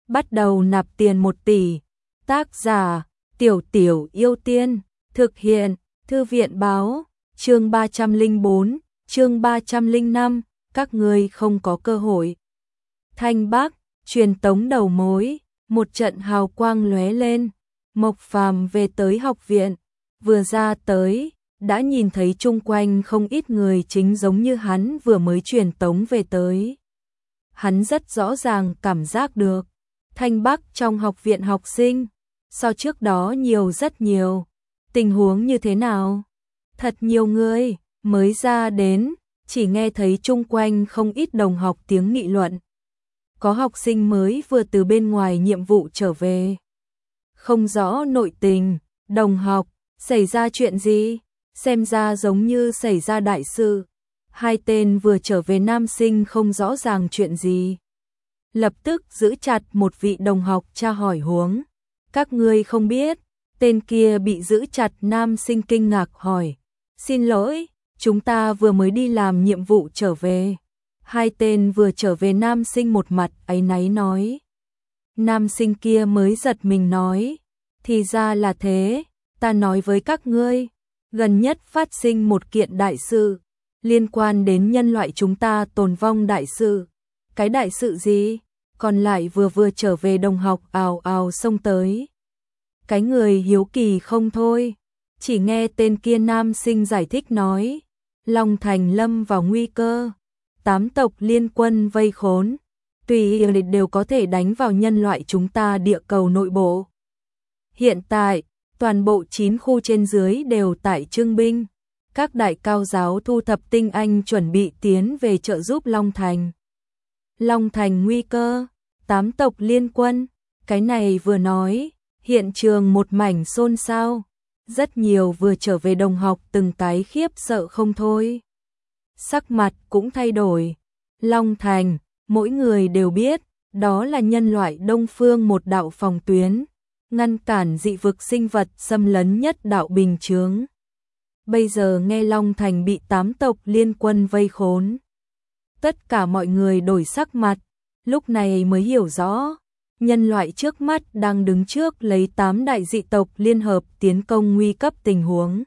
bắt đầu nạp tiền 1 tỷ. Tác giả: Tiểu Tiểu Yêu Tiên. Thực hiện: Thư viện báo. Chương 304, chương 305, các ngươi không có cơ hội. Thanh Bắc, truyền tống đầu mối, một trận hào quang lóe lên. Mộc Phàm về tới học viện, vừa ra tới, đã nhìn thấy chung quanh không ít người chính giống như hắn vừa mới truyền tống về tới. Hắn rất rõ ràng cảm giác được, Thanh Bắc trong học viện học sinh, so trước đó nhiều rất nhiều. Tình huống như thế nào? Thật nhiều người, mới ra đến, chỉ nghe thấy chung quanh không ít đồng học tiếng nghị luận. Có học sinh mới vừa từ bên ngoài nhiệm vụ trở về. Không rõ nội tình, đồng học, xảy ra chuyện gì? Xem ra giống như xảy ra đại sự. Hai tên vừa trở về nam sinh không rõ ràng chuyện gì. Lập tức giữ chặt một vị đồng học tra hỏi huống. Các ngươi không biết, tên kia bị giữ chặt nam sinh kinh ngạc hỏi. Xin lỗi, chúng ta vừa mới đi làm nhiệm vụ trở về. Hai tên vừa trở về nam sinh một mặt áy náy nói. Nam sinh kia mới giật mình nói. Thì ra là thế, ta nói với các ngươi, gần nhất phát sinh một kiện đại sự, liên quan đến nhân loại chúng ta tồn vong đại sự. Cái đại sự gì? Còn lại vừa trở về đồng học ào ào xông tới. Cái người hiếu kỳ không thôi, chỉ nghe tên kia nam sinh giải thích nói, Long Thành lâm vào nguy cơ, 8 tộc liên quân vây khốn, tùy ý đều có thể đánh vào nhân loại chúng ta địa cầu nội bộ. Hiện tại, toàn bộ 9 khu trên dưới đều tại trưng binh, các đại cao giáo thu thập tinh anh chuẩn bị tiến về trợ giúp Long Thành. Long Thành nguy cơ, 8 tộc liên quân, cái này vừa nói, hiện trường một mảnh xôn xao, rất nhiều vừa trở về đồng học từng cái khiếp sợ không thôi. Sắc mặt cũng thay đổi, Long Thành, mỗi người đều biết, đó là nhân loại Đông Phương một đạo phòng tuyến, ngăn cản dị vực sinh vật xâm lấn nhất đạo bình chướng. Bây giờ nghe Long Thành bị 8 tộc liên quân vây khốn. Tất cả mọi người đổi sắc mặt, lúc này mới hiểu rõ, nhân loại trước mắt đang đứng trước lấy 8 đại dị tộc liên hợp tiến công nguy cấp tình huống.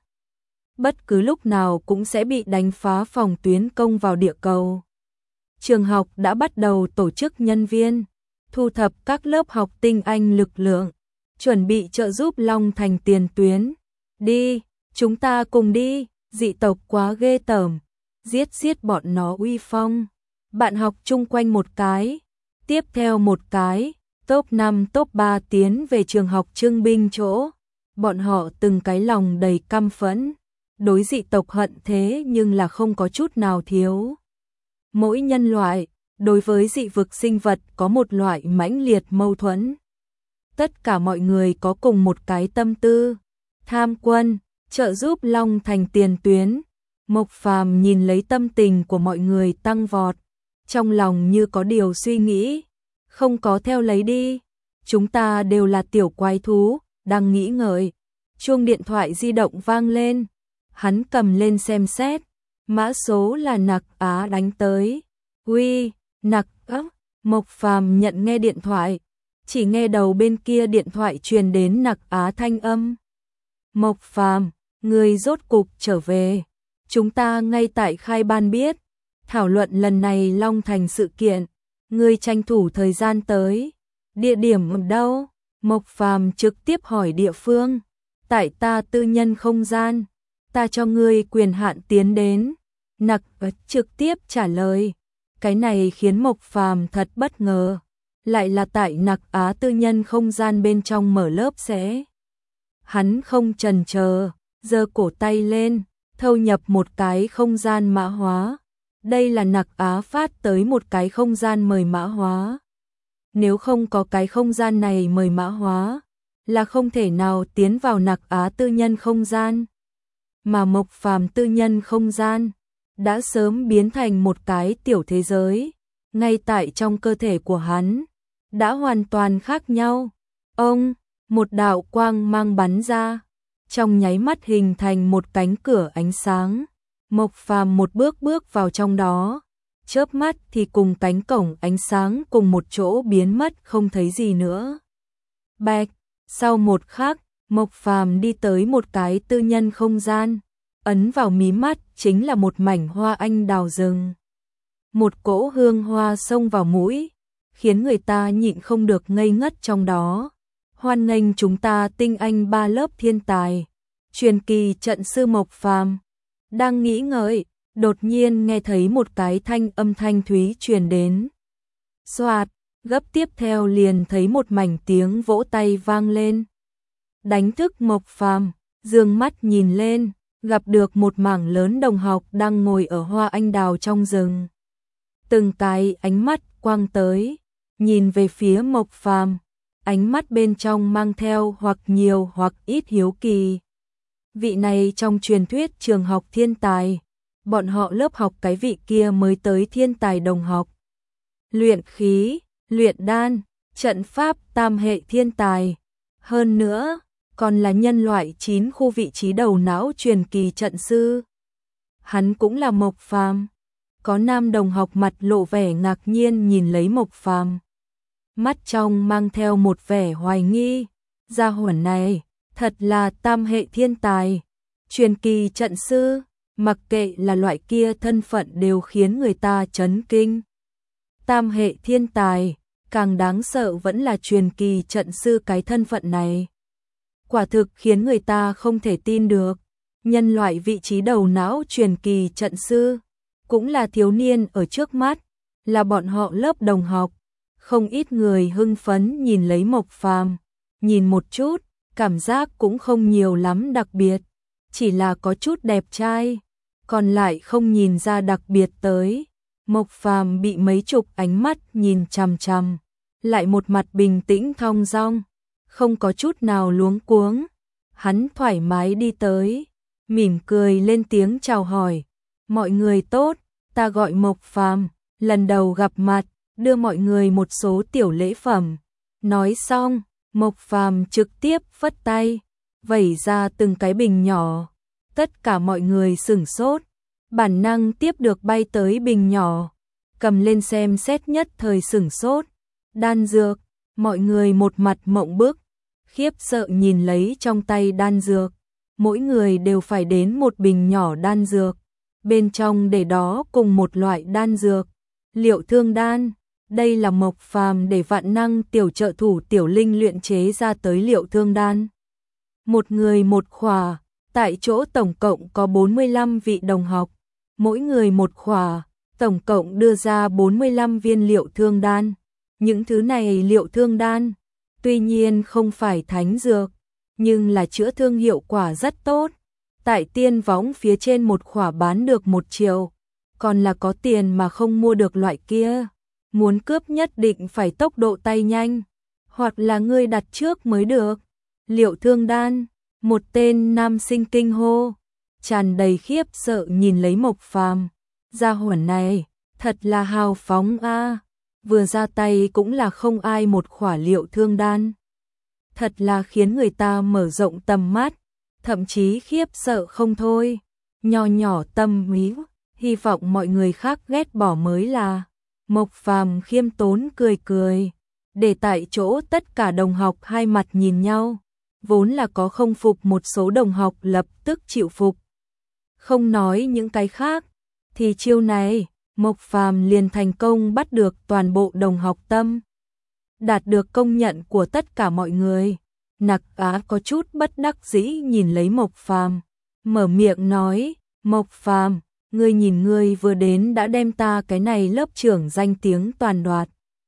Bất cứ lúc nào cũng sẽ bị đánh phá phòng tuyến công vào địa cầu. Trường học đã bắt đầu tổ chức nhân viên, thu thập các lớp học tinh anh lực lượng, chuẩn bị trợ giúp Long Thành tiền tuyến. Đi, chúng ta cùng đi, dị tộc quá ghê tởm, giết bọn nó uy phong. Bạn học chung quanh một cái, tiếp theo một cái, top 5 top 3 tiến về trường học trưng binh chỗ. Bọn họ từng cái lòng đầy căm phẫn, đối dị tộc hận thế nhưng là không có chút nào thiếu. Mỗi nhân loại, đối với dị vực sinh vật có một loại mãnh liệt mâu thuẫn. Tất cả mọi người có cùng một cái tâm tư, tham quân, trợ giúp Long Thành tiền tuyến. Mộc Phàm nhìn lấy tâm tình của mọi người tăng vọt, trong lòng như có điều suy nghĩ, không có theo lấy đi, chúng ta đều là tiểu quái thú, đang nghĩ ngợi, chuông điện thoại di động vang lên, hắn cầm lên xem xét, mã số là Nặc Á đánh tới. Uy, Nặc Á. Mộc Phàm nhận nghe điện thoại, chỉ nghe đầu bên kia điện thoại truyền đến Nặc Á thanh âm. Mộc Phàm, người rốt cục trở về, chúng ta ngay tại khai ban biết, thảo luận lần này Long Thành sự kiện, ngươi tranh thủ thời gian tới. Địa điểm ở đâu? Mộc Phàm trực tiếp hỏi địa phương. Tại ta tư nhân không gian, ta cho ngươi quyền hạn tiến đến. Nặc trực tiếp trả lời. Cái này khiến Mộc Phàm thật bất ngờ, lại là tại Nặc Á tư nhân không gian bên trong mở lớp sẽ. Hắn không chần chờ, giơ cổ tay lên, thâu nhập một cái không gian mã hóa. Đây là Nặc Á phát tới một cái không gian mời mã hóa. Nếu không có cái không gian này mời mã hóa, là không thể nào tiến vào Nặc Á tư nhân không gian. Mà Mộc Phàm tư nhân không gian đã sớm biến thành một cái tiểu thế giới, ngay tại trong cơ thể của hắn, đã hoàn toàn khác nhau. Ông, một đạo quang mang bắn ra, trong nháy mắt hình thành một cánh cửa ánh sáng. Mộc Phàm một bước bước vào trong đó, chớp mắt thì cùng cánh cổng ánh sáng cùng một chỗ biến mất không thấy gì nữa. Bạch, sau một khắc, Mộc Phàm đi tới một cái tư nhân không gian, ấn vào mí mắt chính là một mảnh hoa anh đào rừng. Một cỗ hương hoa xông vào mũi, khiến người ta nhịn không được ngây ngất trong đó. Hoan nghênh chúng ta tinh anh 3 lớp thiên tài, truyền kỳ trận sư Mộc Phàm. Đang nghĩ ngợi, đột nhiên nghe thấy một cái âm thanh thúy truyền đến. Xoạt, gấp tiếp theo liền thấy một mảnh tiếng vỗ tay vang lên. Đánh thức Mộc Phàm, dương mắt nhìn lên, gặp được một mảng lớn đồng học đang ngồi ở hoa anh đào trong rừng. Từng cái ánh mắt quang tới, nhìn về phía Mộc Phàm, ánh mắt bên trong mang theo hoặc nhiều hoặc ít hiếu kỳ. Vị này trong truyền thuyết trường học thiên tài, bọn họ lớp học cái vị kia mới tới thiên tài đồng học. Luyện khí, luyện đan, trận pháp tam hệ thiên tài. Hơn nữa, còn là nhân loại 9 khu vị trí đầu não truyền kỳ trận sư. Hắn cũng là Mộc Phàm. Có nam đồng học mặt lộ vẻ ngạc nhiên nhìn lấy Mộc Phàm. Mắt trong mang theo một vẻ hoài nghi. Gia hỏa này, thật là tam hệ thiên tài. Truyền kỳ trận sư, mặc kệ là loại kia thân phận đều khiến người ta chấn kinh. Tam hệ thiên tài, càng đáng sợ vẫn là truyền kỳ trận sư cái thân phận này. Quả thực khiến người ta không thể tin được. Nhân loại vị trí đầu não truyền kỳ trận sư, cũng là thiếu niên ở trước mắt, là bọn họ lớp đồng học. Không ít người hưng phấn nhìn lấy Mộc Phàm, nhìn một chút, cảm giác cũng không nhiều lắm đặc biệt, chỉ là có chút đẹp trai, còn lại không nhìn ra đặc biệt tới. Mộc Phàm bị mấy chục ánh mắt nhìn chằm chằm, lại một mặt bình tĩnh thong dong, không có chút nào luống cuống. Hắn thoải mái đi tới, mỉm cười lên tiếng chào hỏi. Mọi người tốt, ta gọi Mộc Phàm, lần đầu gặp mặt, đưa mọi người một số tiểu lễ phẩm. Nói xong, Mộc Phàm trực tiếp phất tay, vẩy ra từng cái bình nhỏ. Tất cả mọi người sửng sốt, bản năng tiếp được bay tới bình nhỏ, cầm lên xem xét nhất thời sửng sốt. Đan dược, mọi người một mặt mộng bức, khiếp sợ nhìn lấy trong tay đan dược. Mỗi người đều phải đến một bình nhỏ đan dược, bên trong để đó cùng một loại đan dược, Liệu Thương đan. Đây là Mộc Phàm để vạn năng tiểu trợ thủ Tiểu Linh luyện chế ra tới Liệu Thương đan. Một người một khỏa, tại chỗ tổng cộng có 45 vị đồng học, mỗi người một khỏa, tổng cộng đưa ra 45 viên Liệu Thương đan. Những thứ này Liệu Thương đan, tuy nhiên không phải thánh dược, nhưng là chữa thương hiệu quả rất tốt. Tại tiên võng phía trên một khỏa bán được 1 triệu, còn là có tiền mà không mua được loại kia. Muốn cướp nhất định phải tốc độ tay nhanh, hoặc là ngươi đặt trước mới được. Liệu Thương đan, một tên nam sinh kinh hô, tràn đầy khiếp sợ nhìn lấy Mộc Phàm. Gia hỏa này, thật là hào phóng a, vừa ra tay cũng là không ai một khỏa Liệu Thương đan. Thật là khiến người ta mở rộng tầm mắt, thậm chí khiếp sợ không thôi. Nho nhỏ tâm ý, hy vọng mọi người khác ghét bỏ mới là. Mộc Phàm khiêm tốn cười cười, để tại chỗ tất cả đồng học hai mặt nhìn nhau, vốn là có không phục một số đồng học lập tức chịu phục. Không nói những cái khác, thì chiêu này, Mộc Phàm liền thành công bắt được toàn bộ đồng học tâm, đạt được công nhận của tất cả mọi người. Nặc Á có chút bất đắc dĩ nhìn lấy Mộc Phàm, mở miệng nói, Mộc Phàm, ngươi nhìn ngươi vừa đến đã đem ta cái này lớp trưởng danh tiếng toàn đoạt.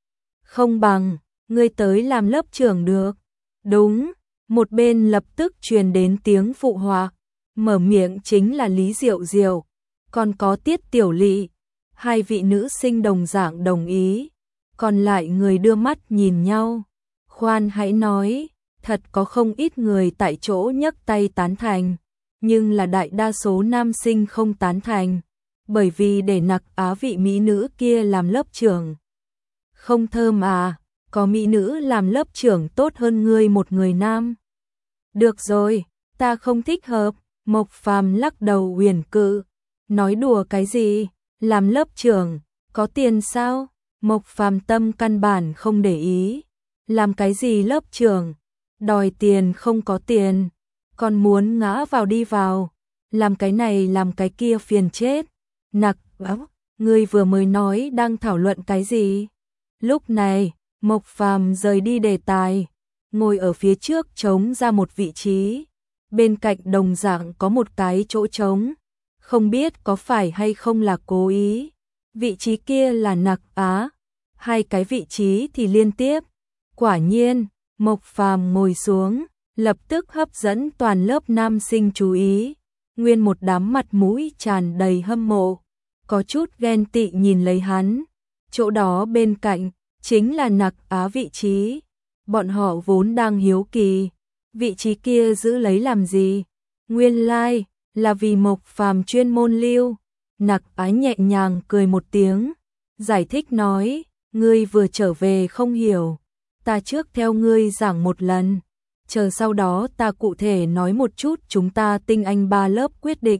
Không bằng, ngươi tới làm lớp trưởng được. Đúng, một bên lập tức truyền đến tiếng phụ họa, mở miệng chính là Lý Diệu Diệu, còn có Tiết Tiểu Lị, hai vị nữ sinh đồng dạng đồng ý, còn lại người đưa mắt nhìn nhau. Khoan hãy nói, thật có không ít người tại chỗ nhấc tay tán thành, nhưng là đại đa số nam sinh không tán thành, bởi vì để Nặc Á vị mỹ nữ kia làm lớp trưởng. Không thơm à, có mỹ nữ làm lớp trưởng tốt hơn ngươi một người nam. Được rồi, ta không thích hợp. Mộc Phàm lắc đầu huyền cự, nói đùa cái gì, làm lớp trưởng, Có tiền sao? Mộc Phàm Tâm căn bản không để ý. Làm cái gì lớp trưởng? Đòi tiền không có tiền, còn muốn ngã vào đi vào. Làm cái này làm cái kia phiền chết. Nặc áo, ngươi vừa mới nói đang thảo luận cái gì? Lúc này, Mộc Phàm rời đi đề tài, ngồi ở phía trước trống ra một vị trí. Bên cạnh đồng dạng có một cái chỗ trống. Không biết có phải hay không là cố ý. Vị trí kia là Nặc Á. Hai cái vị trí thì liên tiếp. Quả nhiên, Mộc Phàm ngồi xuống, lập tức hấp dẫn toàn lớp nam sinh chú ý. Nguyên một đám mặt mũi tràn đầy hâm mộ, có chút ghen tị nhìn lấy hắn. Chỗ đó bên cạnh chính là Nặc Á vị trí. Bọn họ vốn đang hiếu kỳ, vị trí kia giữ lấy làm gì? Nguyên lai là vì Mộc Phàm chuyên môn lưu. Nặc Á nhẹ nhàng cười một tiếng, giải thích nói, ngươi vừa trở về không hiểu, ta trước theo ngươi giảng một lần, chờ sau đó ta cụ thể nói một chút chúng ta tinh anh 3 lớp quyết định.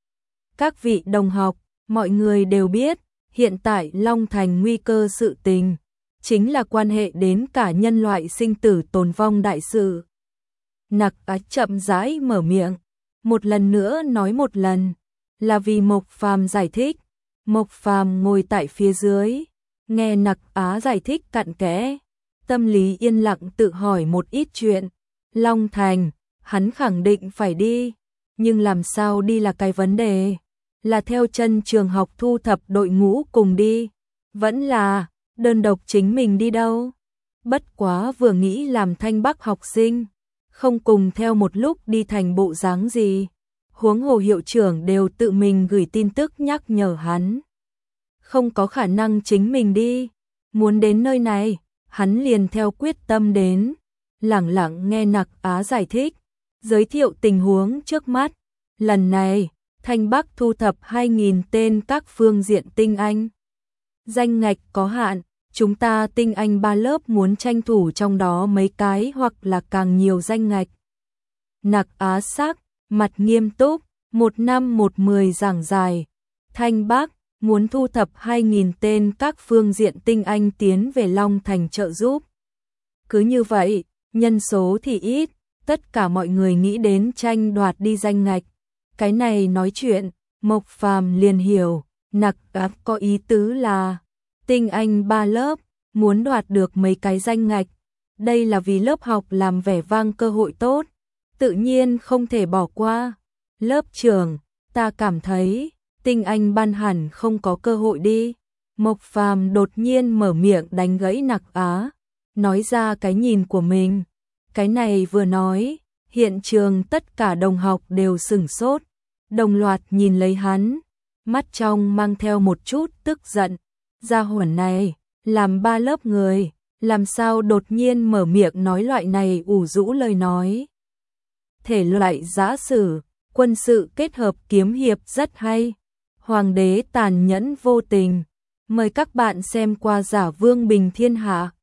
Các vị đồng học, mọi người đều biết, hiện tại Long Thành nguy cơ sự tình, chính là quan hệ đến cả nhân loại sinh tử tồn vong đại sự. Nặc Á chậm rãi mở miệng, một lần nữa nói một lần, là vì Mộc Phàm giải thích. Mộc Phàm ngồi tại phía dưới, nghe Nặc Á giải thích cặn kẽ, tâm lý yên lặng tự hỏi một ít chuyện. Long Thành, hắn khẳng định phải đi, nhưng làm sao đi là cái vấn đề. Là theo chân trường học thu thập đội ngũ cùng đi, vẫn là đơn độc chính mình đi đâu. Bất quá vừa nghĩ làm Thanh Bắc học sinh, không cùng theo một lúc đi thành bộ dáng gì. Huống hồ hiệu trưởng đều tự mình gửi tin tức nhắc nhở hắn. Không có khả năng chính mình đi. Muốn đến nơi này, hắn liền theo quyết tâm đến. Lẳng lặng nghe Nặc Á giải thích, giới thiệu tình huống trước mắt. Lần này, Thanh Bắc thu thập 2.000 tên các phương diện tinh anh. Danh ngạch có hạn, chúng ta tinh anh 3 lớp muốn tranh thủ trong đó mấy cái hoặc là càng nhiều danh ngạch. Nặc Á sắc mặt nghiêm túc, 1 năm 1-10 giảng dài. Thanh Bắc muốn thu thập 2.000 tên các phương diện tinh anh tiến về Long Thành trợ giúp. Cứ như vậy, nhân số thì ít, tất cả mọi người nghĩ đến tranh đoạt đi danh ngạch. Cái này nói chuyện, Mộc Phàm liền hiểu, Nặc Á có ý tứ là tinh anh 3 lớp muốn đoạt được mấy cái danh ngạch. Đây là vì lớp học làm vẻ vang cơ hội tốt, tự nhiên không thể bỏ qua. Lớp trưởng, ta cảm thấy tinh anh ban hẳn không có cơ hội đi. Mộc Phàm đột nhiên mở miệng đánh gãy Nặc Á, nói ra cái nhìn của mình. Cái này vừa nói, hiện trường tất cả đồng học đều sửng sốt, đồng loạt nhìn lấy hắn, mắt trong mang theo một chút tức giận. Gia hỏa này, làm 3 lớp người, làm sao đột nhiên mở miệng nói loại này ủ rũ lời nói. Thể loại giã sử, quân sự kết hợp kiếm hiệp rất hay. Hoàng đế tàn nhẫn vô tình. Mời các bạn xem qua Giả Vương Bình Thiên Hạ.